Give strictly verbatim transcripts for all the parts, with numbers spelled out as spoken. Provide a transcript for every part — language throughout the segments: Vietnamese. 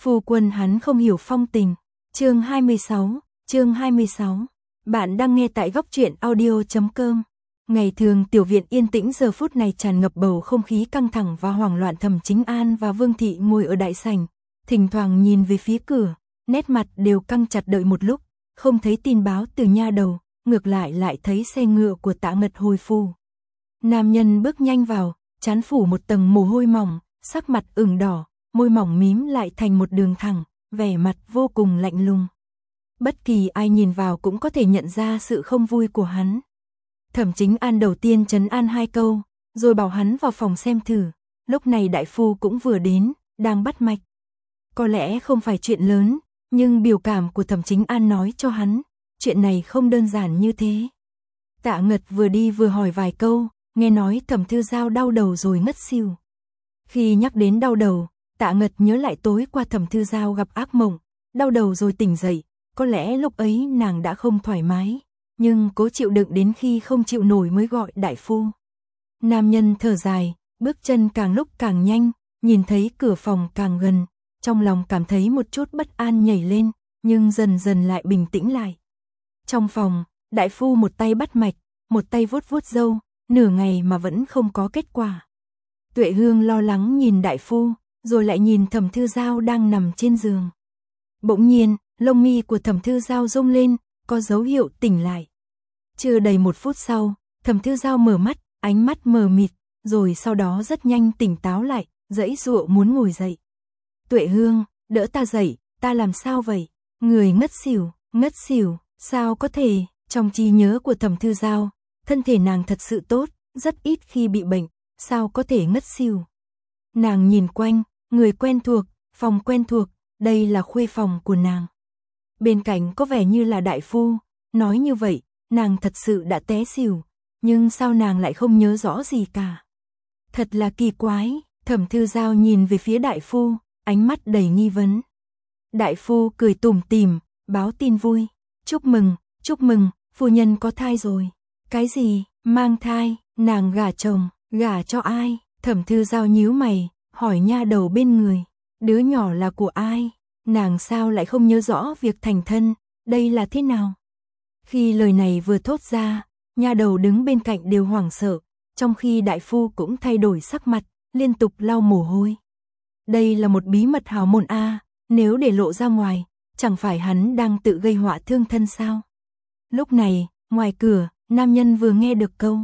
Phu quân hắn không hiểu phong tình. Chương hai mươi sáu, chương hai mươi sáu. Bạn đang nghe tại góc truyện audio chấm com. Ngày thường tiểu viện yên tĩnh giờ phút này tràn ngập bầu không khí căng thẳng và hoảng loạn. Thẩm Chính An và Vương Thị ngồi ở đại sảnh, thỉnh thoảng nhìn về phía cửa, nét mặt đều căng chặt. Đợi một lúc, không thấy tin báo từ nha đầu, ngược lại lại thấy xe ngựa của Tạ Ngật hồi phủ. Nam nhân bước nhanh vào, trán phủ một tầng mồ hôi mỏng, sắc mặt ửng đỏ, môi mỏng mím lại thành một đường thẳng, vẻ mặt vô cùng lạnh lùng. Bất kỳ ai nhìn vào cũng có thể nhận ra sự không vui của hắn. Thẩm Chính An đầu tiên trấn an hai câu, rồi bảo hắn vào phòng xem thử. Lúc này đại phu cũng vừa đến, đang bắt mạch. Có lẽ không phải chuyện lớn, nhưng biểu cảm của Thẩm Chính An nói cho hắn, chuyện này không đơn giản như thế. Tạ Ngật vừa đi vừa hỏi vài câu, nghe nói Thẩm Thư Giao đau đầu rồi ngất xỉu. Khi nhắc đến đau đầu, Tạ Ngật nhớ lại tối qua Thẩm Thư Giao gặp ác mộng, đau đầu rồi tỉnh dậy, có lẽ lúc ấy nàng đã không thoải mái, nhưng cố chịu đựng đến khi không chịu nổi mới gọi đại phu. Nam nhân thở dài, bước chân càng lúc càng nhanh, nhìn thấy cửa phòng càng gần, trong lòng cảm thấy một chút bất an nhảy lên, nhưng dần dần lại bình tĩnh lại. Trong phòng, đại phu một tay bắt mạch, một tay vuốt vuốt râu, nửa ngày mà vẫn không có kết quả. Tuệ Hương lo lắng nhìn đại phu, rồi lại nhìn Thẩm Thư Giao đang nằm trên giường. Bỗng nhiên, lông mi của Thẩm Thư Giao rung lên, có dấu hiệu tỉnh lại. Chưa đầy một phút sau, Thẩm Thư Giao mở mắt, ánh mắt mờ mịt, rồi sau đó rất nhanh tỉnh táo lại, giãy giụa muốn ngồi dậy. Tuệ Hương, đỡ ta dậy, ta làm sao vậy? Người ngất xỉu, ngất xỉu, sao có thể? Trong trí nhớ của Thẩm Thư Giao, thân thể nàng thật sự tốt, rất ít khi bị bệnh, sao có thể ngất xỉu? Nàng nhìn quanh, người quen thuộc, phòng quen thuộc, đây là khuê phòng của nàng. Bên cạnh có vẻ như là đại phu, nói như vậy, nàng thật sự đã té xỉu, nhưng sao nàng lại không nhớ rõ gì cả? Thật là kỳ quái. Thẩm Thư Giao nhìn về phía đại phu, ánh mắt đầy nghi vấn. Đại phu cười tủm tỉm, báo tin vui. Chúc mừng, chúc mừng, phu nhân có thai rồi. Cái gì? Mang thai? Nàng gả chồng, gả cho ai? Thẩm Thư Giao nhíu mày, hỏi nha đầu bên người. Đứa nhỏ là của ai? Nàng sao lại không nhớ rõ việc thành thân, đây là thế nào? Khi lời này vừa thốt ra, nha đầu đứng bên cạnh đều hoảng sợ, trong khi đại phu cũng thay đổi sắc mặt, liên tục lau mồ hôi. Đây là một bí mật hào môn a, nếu để lộ ra ngoài, chẳng phải hắn đang tự gây họa thương thân sao? Lúc này, ngoài cửa, nam nhân vừa nghe được câu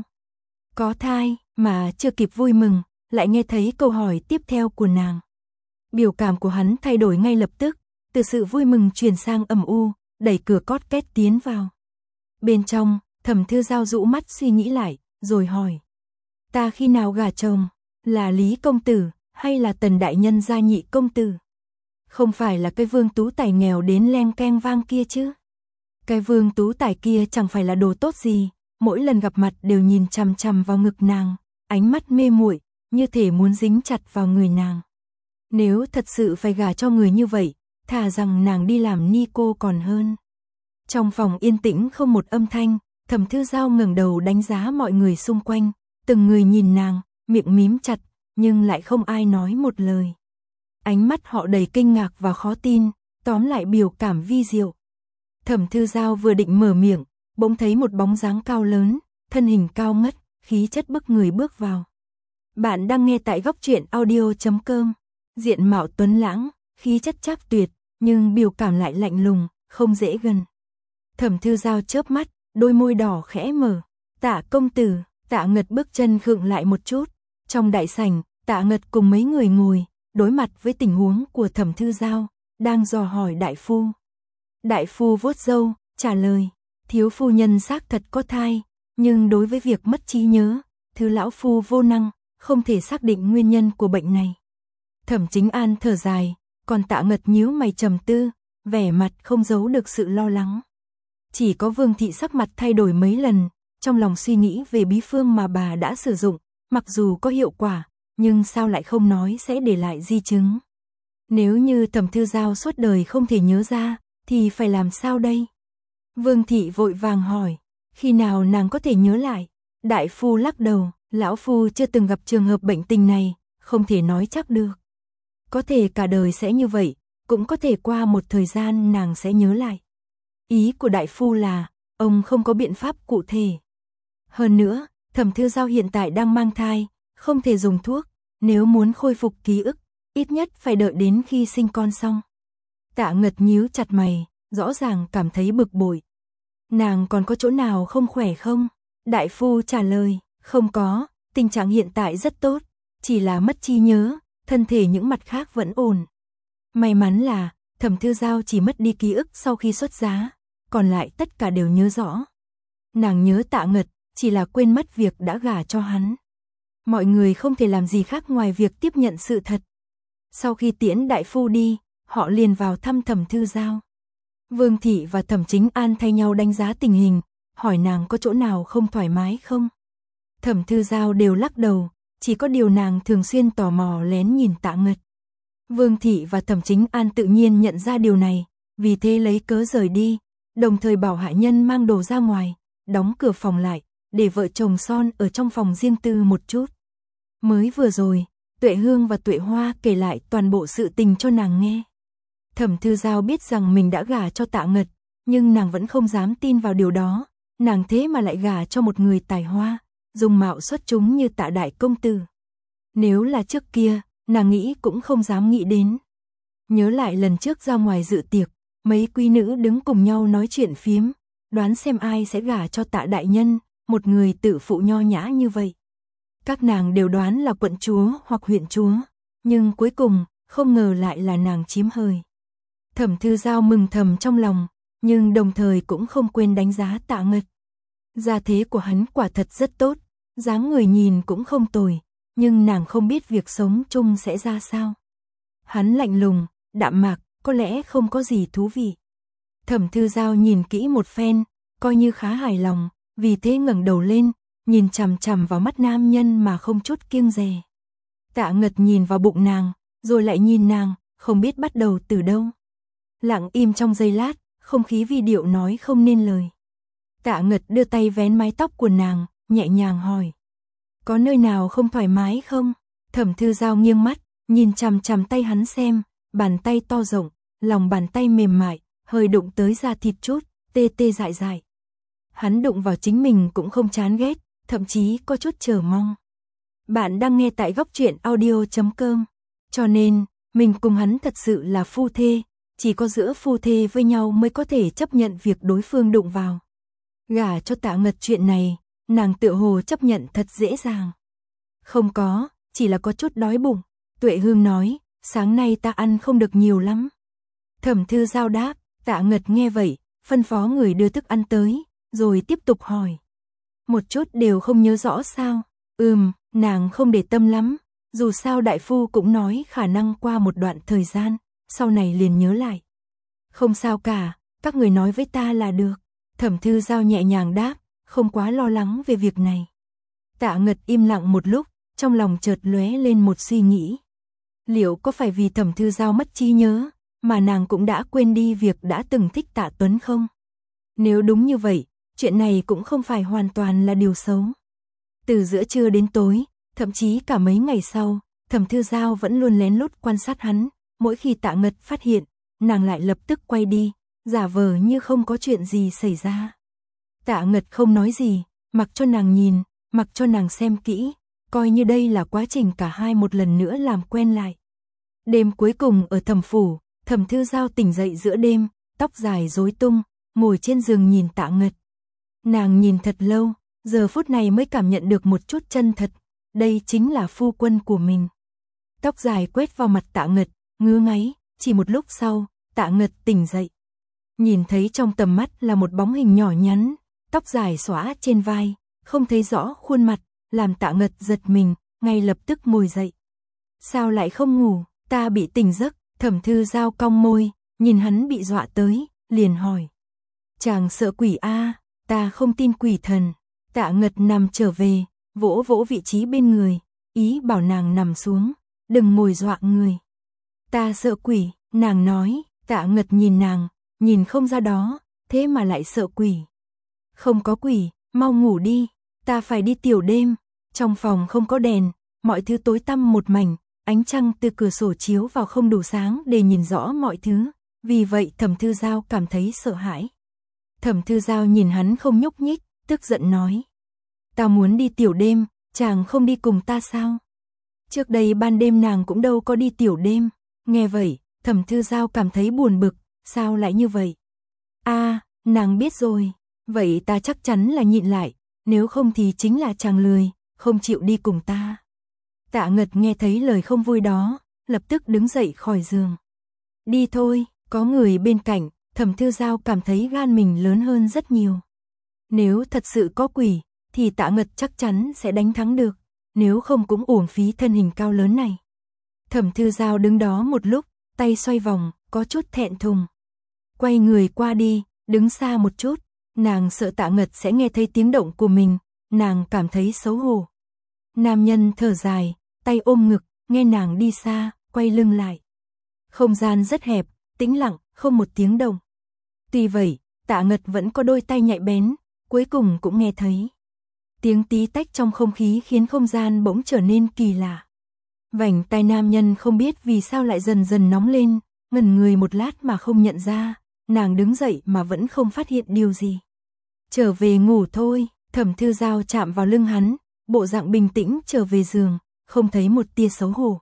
có thai, mà chưa kịp vui mừng, lại nghe thấy câu hỏi tiếp theo của nàng. Biểu cảm của hắn thay đổi ngay lập tức, từ sự vui mừng chuyển sang ầm u, đẩy cửa cót két tiến vào. Bên trong, Thẩm Thư Giao dụ mắt suy nghĩ lại, rồi hỏi. Ta khi nào gả chồng? Là Lý công tử, hay là Tần đại nhân gia nhị công tử? Không phải là cái Vương Tú Tài nghèo đến leng keng vang kia chứ? Cái Vương Tú Tài kia chẳng phải là đồ tốt gì, mỗi lần gặp mặt đều nhìn chằm chằm vào ngực nàng, ánh mắt mê muội, như thể muốn dính chặt vào người nàng. Nếu thật sự phải gả cho người như vậy, thà rằng nàng đi làm ni cô còn hơn. Trong phòng yên tĩnh không một âm thanh, Thẩm Thư Giao ngẩng đầu đánh giá mọi người xung quanh, từng người nhìn nàng, miệng mím chặt, nhưng lại không ai nói một lời. Ánh mắt họ đầy kinh ngạc và khó tin, tóm lại biểu cảm vi diệu. Thẩm Thư Giao vừa định mở miệng, bỗng thấy một bóng dáng cao lớn, thân hình cao ngất, khí chất bức người bước vào. Bạn đang nghe tại góc truyện audio chấm com. Diện mạo tuấn lãng, khí chất chắc tuyệt, nhưng biểu cảm lại lạnh lùng, không dễ gần. Thẩm Thư Giao chớp mắt, đôi môi đỏ khẽ mở. Tạ công tử. Tạ Ngật bước chân khựng lại một chút. Trong đại sảnh, Tạ Ngật cùng mấy người ngồi, đối mặt với tình huống của Thẩm Thư Giao, đang dò hỏi đại phu. Đại phu vuốt râu, trả lời, thiếu phu nhân xác thật có thai, nhưng đối với việc mất trí nhớ, thứ lão phu vô năng, không thể xác định nguyên nhân của bệnh này. Thẩm Chính An thở dài, còn Tạ Ngật nhíu mày trầm tư, vẻ mặt không giấu được sự lo lắng. Chỉ có Vương Thị sắc mặt thay đổi mấy lần, trong lòng suy nghĩ về bí phương mà bà đã sử dụng, mặc dù có hiệu quả, nhưng sao lại không nói sẽ để lại di chứng. Nếu như Thẩm Thư Giao suốt đời không thể nhớ ra, thì phải làm sao đây? Vương Thị vội vàng hỏi, khi nào nàng có thể nhớ lại? Đại phu lắc đầu, lão phu chưa từng gặp trường hợp bệnh tình này, không thể nói chắc được. Có thể cả đời sẽ như vậy, cũng có thể qua một thời gian nàng sẽ nhớ lại. Ý của đại phu là, ông không có biện pháp cụ thể. Hơn nữa, Thẩm Thư Giao hiện tại đang mang thai, không thể dùng thuốc, nếu muốn khôi phục ký ức, ít nhất phải đợi đến khi sinh con xong. Tạ Ngật nhíu chặt mày, rõ ràng cảm thấy bực bội. Nàng còn có chỗ nào không khỏe không? Đại phu trả lời, không có, tình trạng hiện tại rất tốt, chỉ là mất trí nhớ, thân thể những mặt khác vẫn ổn. May mắn là, Thẩm Thư Giao chỉ mất đi ký ức sau khi xuất giá, còn lại tất cả đều nhớ rõ. Nàng nhớ Tạ Ngật, chỉ là quên mất việc đã gả cho hắn. Mọi người không thể làm gì khác ngoài việc tiếp nhận sự thật. Sau khi tiễn đại phu đi, họ liền vào thăm Thẩm Thư Giao. Vương Thị và Thẩm Chính An thay nhau đánh giá tình hình, hỏi nàng có chỗ nào không thoải mái không. Thẩm Thư Giao đều lắc đầu, chỉ có điều nàng thường xuyên tò mò lén nhìn Tạ Ngật. Vương Thị và Thẩm Chính An tự nhiên nhận ra điều này, vì thế lấy cớ rời đi, đồng thời bảo hạ nhân mang đồ ra ngoài, đóng cửa phòng lại, để vợ chồng son ở trong phòng riêng tư một chút. Mới vừa rồi, Tuệ Hương và Tuệ Hoa kể lại toàn bộ sự tình cho nàng nghe. Thẩm Thư Giao biết rằng mình đã gả cho Tạ Ngật, nhưng nàng vẫn không dám tin vào điều đó, nàng thế mà lại gả cho một người tài hoa, dùng mạo xuất chúng như Tạ đại công tử. Nếu là trước kia, nàng nghĩ cũng không dám nghĩ đến. Nhớ lại lần trước ra ngoài dự tiệc, mấy quý nữ đứng cùng nhau nói chuyện phiếm, đoán xem ai sẽ gả cho Tạ đại nhân, một người tự phụ nho nhã như vậy. Các nàng đều đoán là quận chúa hoặc huyện chúa, nhưng cuối cùng, không ngờ lại là nàng chiếm hời. Thẩm Thư Giao mừng thầm trong lòng, nhưng đồng thời cũng không quên đánh giá Tạ Ngật. Gia thế của hắn quả thật rất tốt, dáng người nhìn cũng không tồi, nhưng nàng không biết việc sống chung sẽ ra sao. Hắn lạnh lùng, đạm mạc, có lẽ không có gì thú vị. Thẩm Thư Giao nhìn kỹ một phen, coi như khá hài lòng, vì thế ngẩng đầu lên, nhìn chằm chằm vào mắt nam nhân mà không chút kiêng dè. Tạ Ngật nhìn vào bụng nàng, rồi lại nhìn nàng, không biết bắt đầu từ đâu. Lặng im trong giây lát, không khí vi điệu nói không nên lời. Tạ Ngật đưa tay vén mái tóc của nàng, nhẹ nhàng hỏi. Có nơi nào không thoải mái không? Thẩm Thư Giao nghiêng mắt, nhìn chằm chằm tay hắn xem, bàn tay to rộng, lòng bàn tay mềm mại, hơi đụng tới da thịt chút, tê tê dại dại. Hắn đụng vào chính mình cũng không chán ghét, thậm chí có chút chờ mong. Bạn đang nghe tại góc truyện audio chấm com. Cho nên, mình cùng hắn thật sự là phu thê, chỉ có giữa phu thê với nhau mới có thể chấp nhận việc đối phương đụng vào. Gả cho Tạ Ngật chuyện này, nàng tựa hồ chấp nhận thật dễ dàng. Không có, chỉ là có chút đói bụng. Tuệ Hương nói, sáng nay ta ăn không được nhiều lắm. Thẩm Thư Giao đáp, Tạ Ngật nghe vậy, phân phó người đưa thức ăn tới, rồi tiếp tục hỏi. Một chút đều không nhớ rõ sao? Ừm, nàng không để tâm lắm, dù sao đại phu cũng nói khả năng qua một đoạn thời gian, sau này liền nhớ lại. Không sao cả, các người nói với ta là được. Thẩm Thư Giao nhẹ nhàng đáp, không quá lo lắng về việc này. Tạ Ngật im lặng một lúc, trong lòng chợt lóe lên một suy nghĩ. Liệu có phải vì Thẩm Thư Giao mất trí nhớ, mà nàng cũng đã quên đi việc đã từng thích Tạ Tuấn không? Nếu đúng như vậy, chuyện này cũng không phải hoàn toàn là điều xấu. Từ giữa trưa đến tối, thậm chí cả mấy ngày sau, Thẩm Thư Giao vẫn luôn lén lút quan sát hắn, mỗi khi Tạ Ngật phát hiện, nàng lại lập tức quay đi, giả vờ như không có chuyện gì xảy ra. Tạ Ngật không nói gì, mặc cho nàng nhìn, mặc cho nàng xem kỹ, coi như đây là quá trình cả hai một lần nữa làm quen lại. Đêm cuối cùng ở Thẩm phủ, Thẩm Thư Giao tỉnh dậy giữa đêm, tóc dài rối tung, ngồi trên giường nhìn Tạ Ngật. Nàng nhìn thật lâu, giờ phút này mới cảm nhận được một chút chân thật, đây chính là phu quân của mình. Tóc dài quét vào mặt Tạ Ngật, ngứa ngáy, chỉ một lúc sau, Tạ Ngật tỉnh dậy. Nhìn thấy trong tầm mắt là một bóng hình nhỏ nhắn, tóc dài xõa trên vai, không thấy rõ khuôn mặt, làm Tạ Ngật giật mình, ngay lập tức ngồi dậy. Sao lại không ngủ, ta bị tỉnh giấc. Thẩm Thư Giao cong môi, nhìn hắn bị dọa tới, liền hỏi. Chàng sợ quỷ a? À, ta không tin quỷ thần. Tạ Ngật nằm trở về, vỗ vỗ vị trí bên người, ý bảo nàng nằm xuống, đừng ngồi dọa người. Ta sợ quỷ, nàng nói. Tạ Ngật nhìn nàng, nhìn không ra đó, thế mà lại sợ quỷ. Không có quỷ, mau ngủ đi, ta phải đi tiểu đêm. Trong phòng không có đèn, mọi thứ tối tăm một mảnh, ánh trăng từ cửa sổ chiếu vào không đủ sáng để nhìn rõ mọi thứ, vì vậy Thẩm Thư Giao cảm thấy sợ hãi. Thẩm Thư Giao nhìn hắn không nhúc nhích, tức giận nói. Tao muốn đi tiểu đêm, chàng không đi cùng ta sao? Trước đây ban đêm nàng cũng đâu có đi tiểu đêm. Nghe vậy, Thẩm Thư Giao cảm thấy buồn bực, sao lại như vậy? A, à, nàng biết rồi, vậy ta chắc chắn là nhịn lại, nếu không thì chính là chàng lười, không chịu đi cùng ta. Tạ Ngật nghe thấy lời không vui đó, lập tức đứng dậy khỏi giường. Đi thôi, có người bên cạnh, Thẩm Thư Giao cảm thấy gan mình lớn hơn rất nhiều. Nếu thật sự có quỷ, thì Tạ Ngật chắc chắn sẽ đánh thắng được, nếu không cũng uổng phí thân hình cao lớn này. Thẩm Thư Giao đứng đó một lúc, tay xoay vòng, có chút thẹn thùng. Quay người qua đi, đứng xa một chút, nàng sợ Tạ Ngật sẽ nghe thấy tiếng động của mình, nàng cảm thấy xấu hổ. Nam nhân thở dài, tay ôm ngực, nghe nàng đi xa, quay lưng lại. Không gian rất hẹp, tĩnh lặng, không một tiếng động. Tuy vậy, Tạ Ngật vẫn có đôi tay nhạy bén, cuối cùng cũng nghe thấy. Tiếng tí tách trong không khí khiến không gian bỗng trở nên kỳ lạ. Vành tai nam nhân không biết vì sao lại dần dần nóng lên, ngẩn người một lát mà không nhận ra, nàng đứng dậy mà vẫn không phát hiện điều gì. Trở về ngủ thôi, Thẩm Thư Giao chạm vào lưng hắn, bộ dạng bình tĩnh trở về giường, không thấy một tia xấu hổ.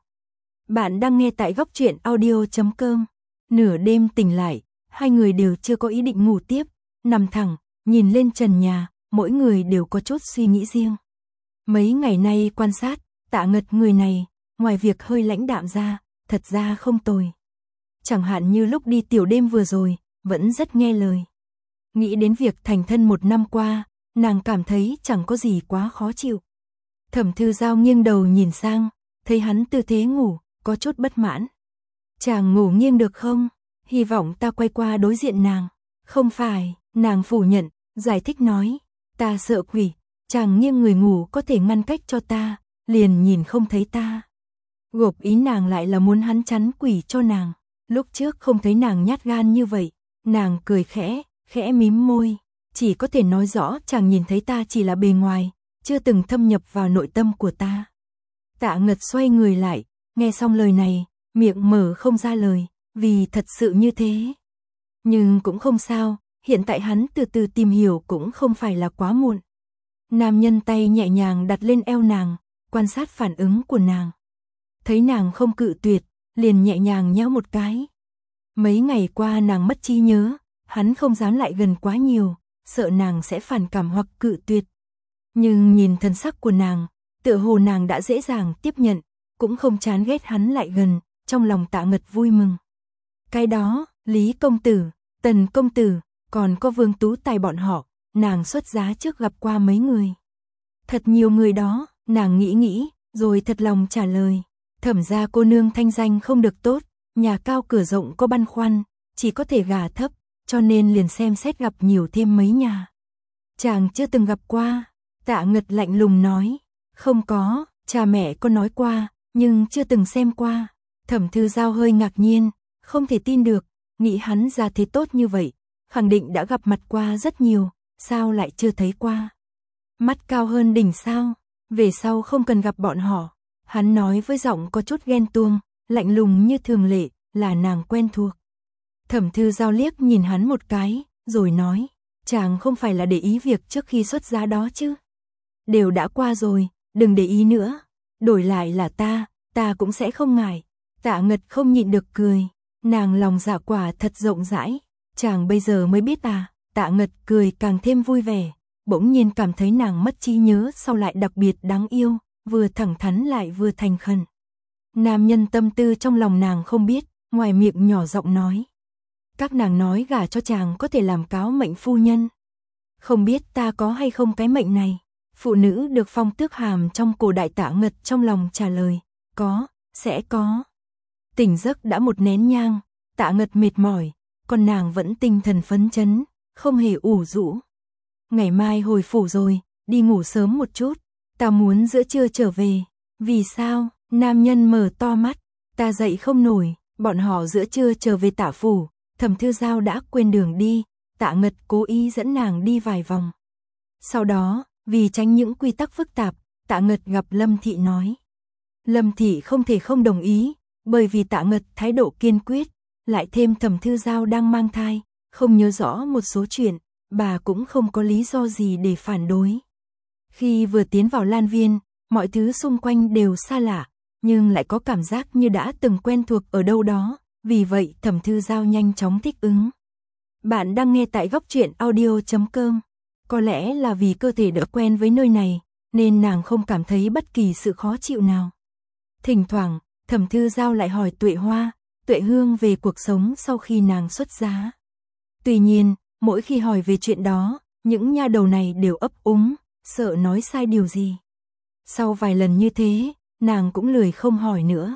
Bạn đang nghe tại góc truyện audio chấm com. Nửa đêm tỉnh lại, hai người đều chưa có ý định ngủ tiếp, nằm thẳng, nhìn lên trần nhà, mỗi người đều có chút suy nghĩ riêng. Mấy ngày nay quan sát, Tạ Ngật người này, ngoài việc hơi lãnh đạm ra, thật ra không tồi. Chẳng hạn như lúc đi tiểu đêm vừa rồi, vẫn rất nghe lời. Nghĩ đến việc thành thân một năm qua, nàng cảm thấy chẳng có gì quá khó chịu. Thẩm Thư Giao nghiêng đầu nhìn sang, thấy hắn tư thế ngủ, có chút bất mãn. Chàng ngủ nghiêng được không? Hy vọng ta quay qua đối diện nàng. Không phải, nàng phủ nhận, giải thích nói. Ta sợ quỷ, chàng nghiêng người ngủ có thể ngăn cách cho ta, liền nhìn không thấy ta. Gộp ý nàng lại là muốn hắn chắn quỷ cho nàng. Lúc trước không thấy nàng nhát gan như vậy, nàng cười khẽ, khẽ mím môi. Chỉ có thể nói rõ chàng nhìn thấy ta chỉ là bề ngoài, chưa từng thâm nhập vào nội tâm của ta. Tạ Ngật xoay người lại, nghe xong lời này, miệng mở không ra lời, vì thật sự như thế. Nhưng cũng không sao, hiện tại hắn từ từ tìm hiểu cũng không phải là quá muộn. Nam nhân tay nhẹ nhàng đặt lên eo nàng, quan sát phản ứng của nàng. Thấy nàng không cự tuyệt, liền nhẹ nhàng nhéo một cái. Mấy ngày qua nàng mất trí nhớ, hắn không dám lại gần quá nhiều, sợ nàng sẽ phản cảm hoặc cự tuyệt. Nhưng nhìn thần sắc của nàng, tựa hồ nàng đã dễ dàng tiếp nhận, cũng không chán ghét hắn lại gần, trong lòng Tạ Ngật vui mừng. Cái đó, Lý công tử, Tần công tử, còn có Vương Tú Tài bọn họ, nàng xuất giá trước gặp qua mấy người. Thật nhiều người đó, nàng nghĩ nghĩ, rồi thật lòng trả lời. Thẩm gia cô nương thanh danh không được tốt, nhà cao cửa rộng có băn khoăn, chỉ có thể gả thấp, cho nên liền xem xét gặp nhiều thêm mấy nhà. Chàng chưa từng gặp qua, Tạ Ngật lạnh lùng nói. Không có, cha mẹ có nói qua, nhưng chưa từng xem qua. Thẩm Thư Giao hơi ngạc nhiên, không thể tin được, nghĩ hắn ra thế tốt như vậy, khẳng định đã gặp mặt qua rất nhiều, sao lại chưa thấy qua. Mắt cao hơn đỉnh sao, về sau không cần gặp bọn họ. Hắn nói với giọng có chút ghen tuông, lạnh lùng như thường lệ, là nàng quen thuộc. Thẩm Thư Giao liếc nhìn hắn một cái, rồi nói, chàng không phải là để ý việc trước khi xuất giá đó chứ. Đều đã qua rồi, đừng để ý nữa. Đổi lại là ta, ta cũng sẽ không ngại. Tạ Ngật không nhịn được cười, nàng lòng dạ quả thật rộng rãi. Chàng bây giờ mới biết à, Tạ Ngật cười càng thêm vui vẻ, bỗng nhiên cảm thấy nàng mất trí nhớ sau lại đặc biệt đáng yêu, vừa thẳng thắn lại vừa thành khẩn. Nam nhân tâm tư trong lòng nàng không biết, ngoài miệng nhỏ giọng nói. Các nàng nói gả cho chàng có thể làm cáo mệnh phu nhân. Không biết ta có hay không cái mệnh này. Phụ nữ được phong tước hàm trong cổ đại Tạ Ngật trong lòng trả lời. Có, sẽ có. Tỉnh giấc đã một nén nhang, Tạ Ngật mệt mỏi, còn nàng vẫn tinh thần phấn chấn, không hề ủ rũ. Ngày mai hồi phủ rồi, đi ngủ sớm một chút, ta muốn giữa trưa trở về. Vì sao? Nam nhân mở to mắt, ta dậy không nổi, bọn họ giữa trưa trở về Tạ phủ, Thẩm Thư Giao đã quên đường đi, Tạ Ngật cố ý dẫn nàng đi vài vòng. Sau đó, vì tránh những quy tắc phức tạp, Tạ Ngật gặp Lâm Thị nói. Lâm Thị không thể không đồng ý, bởi vì Tạ Ngật thái độ kiên quyết, lại thêm Thẩm Thư Giao đang mang thai, không nhớ rõ một số chuyện, bà cũng không có lý do gì để phản đối. Khi vừa tiến vào Lan Viên, mọi thứ xung quanh đều xa lạ, nhưng lại có cảm giác như đã từng quen thuộc ở đâu đó, vì vậy Thẩm Thư Giao nhanh chóng thích ứng. Bạn đang nghe tại góc truyện audio chấm com. Có lẽ là vì cơ thể đã quen với nơi này, nên nàng không cảm thấy bất kỳ sự khó chịu nào. Thỉnh thoảng, Thẩm Thư Giao lại hỏi Tuệ Hoa, Tuệ Hương về cuộc sống sau khi nàng xuất giá. Tuy nhiên, mỗi khi hỏi về chuyện đó, những nha đầu này đều ấp úng, sợ nói sai điều gì. Sau vài lần như thế, nàng cũng lười không hỏi nữa.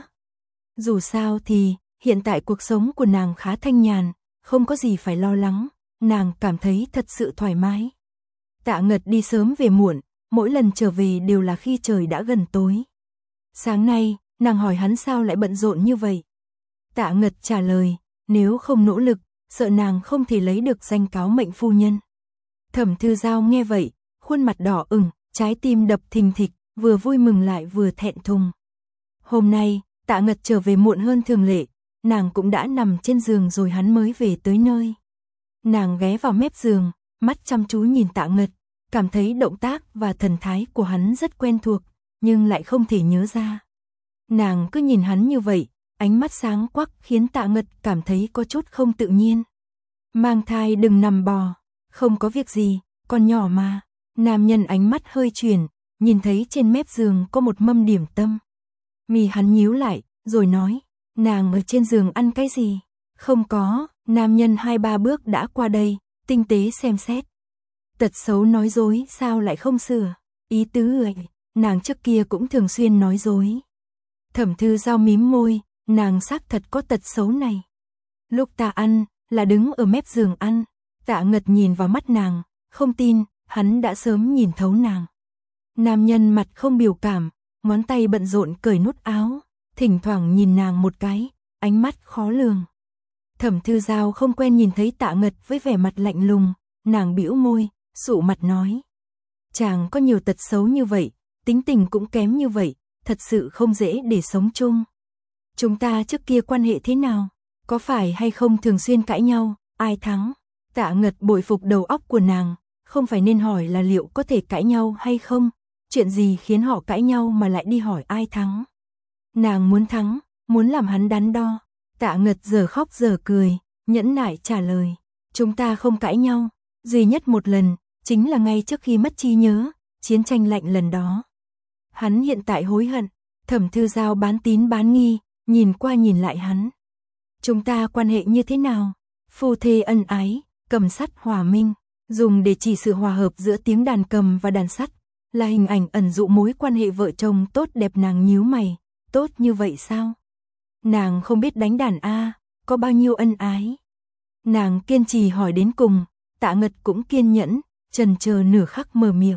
Dù sao thì, hiện tại cuộc sống của nàng khá thanh nhàn, không có gì phải lo lắng, nàng cảm thấy thật sự thoải mái. Tạ Ngật đi sớm về muộn, mỗi lần trở về đều là khi trời đã gần tối. Sáng nay, nàng hỏi hắn sao lại bận rộn như vậy. Tạ Ngật trả lời, nếu không nỗ lực, sợ nàng không thể lấy được danh cáo mệnh phu nhân. Thẩm Thư Giao nghe vậy, khuôn mặt đỏ ửng, trái tim đập thình thịch, vừa vui mừng lại vừa thẹn thùng. Hôm nay, Tạ Ngật trở về muộn hơn thường lệ, nàng cũng đã nằm trên giường rồi hắn mới về tới nơi. Nàng ghé vào mép giường, mắt chăm chú nhìn Tạ Ngật, cảm thấy động tác và thần thái của hắn rất quen thuộc, nhưng lại không thể nhớ ra. Nàng cứ nhìn hắn như vậy, ánh mắt sáng quắc khiến Tạ Ngật cảm thấy có chút không tự nhiên. Mang thai đừng nằm bò, không có việc gì, con nhỏ mà. Nam nhân ánh mắt hơi chuyển, nhìn thấy trên mép giường có một mâm điểm tâm. Mì hắn nhíu lại, rồi nói, nàng ở trên giường ăn cái gì? Không có, nam nhân hai ba bước đã qua đây, tinh tế xem xét. Tật xấu nói dối sao lại không sửa? Ý tứ ấy, nàng trước kia cũng thường xuyên nói dối. Thẩm Thư Giao mím môi, nàng xác thật có tật xấu này. Lúc ta ăn, là đứng ở mép giường ăn. Tạ Ngật nhìn vào mắt nàng, không tin, hắn đã sớm nhìn thấu nàng. Nam nhân mặt không biểu cảm, ngón tay bận rộn cởi nút áo, thỉnh thoảng nhìn nàng một cái, ánh mắt khó lường. Thẩm Thư Giao không quen nhìn thấy Tạ Ngật với vẻ mặt lạnh lùng, nàng bĩu môi, sụ mặt nói. Chàng có nhiều tật xấu như vậy, tính tình cũng kém như vậy, thật sự không dễ để sống chung. Chúng ta trước kia quan hệ thế nào? Có phải hay không thường xuyên cãi nhau, ai thắng? Tạ Ngật bội phục đầu óc của nàng, không phải nên hỏi là liệu có thể cãi nhau hay không? Chuyện gì khiến họ cãi nhau mà lại đi hỏi ai thắng? Nàng muốn thắng, muốn làm hắn đắn đo. Tạ Ngật giờ khóc giờ cười, nhẫn nại trả lời. Chúng ta không cãi nhau, duy nhất một lần, chính là ngay trước khi mất trí nhớ, chiến tranh lạnh lần đó. Hắn hiện tại hối hận. Thẩm Thư Giao bán tín bán nghi, nhìn qua nhìn lại hắn. Chúng ta quan hệ như thế nào? Phu thê ân ái, cầm sắt hòa minh, dùng để chỉ sự hòa hợp giữa tiếng đàn cầm và đàn sắt, là hình ảnh ẩn dụ mối quan hệ vợ chồng tốt đẹp. Nàng nhíu mày, tốt như vậy sao? Nàng không biết đánh đàn a, có bao nhiêu ân ái? Nàng kiên trì hỏi đến cùng, Tạ Ngật cũng kiên nhẫn, chần chờ nửa khắc mở miệng.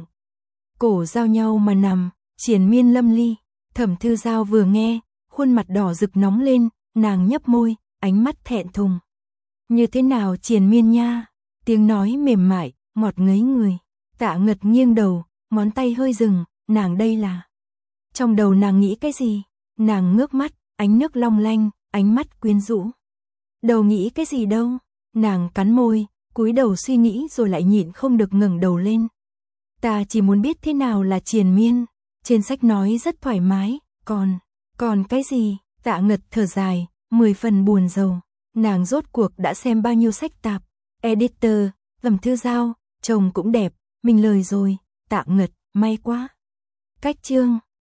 Cổ giao nhau mà nằm, triền miên lâm ly. Thẩm Thư Giao vừa nghe, khuôn mặt đỏ rực nóng lên, nàng nhấp môi, ánh mắt thẹn thùng. Như thế nào triền miên nha? Tiếng nói mềm mại, ngọt ngấy người. Tạ Ngật nghiêng đầu, ngón tay hơi dừng, nàng đây là. Trong đầu nàng nghĩ cái gì? Nàng ngước mắt, ánh nước long lanh, ánh mắt quyến rũ. Đầu nghĩ cái gì đâu? Nàng cắn môi, cúi đầu suy nghĩ rồi lại nhịn không được ngẩng đầu lên. Ta chỉ muốn biết thế nào là triền miên. Trên sách nói rất thoải mái, còn, còn cái gì? Tạ Ngật thở dài, mười phần buồn rầu. Nàng rốt cuộc đã xem bao nhiêu sách tạp. Editor, Thẩm Thư Giao, chồng cũng đẹp, mình lời rồi. Tạ Ngật, may quá. Cách chương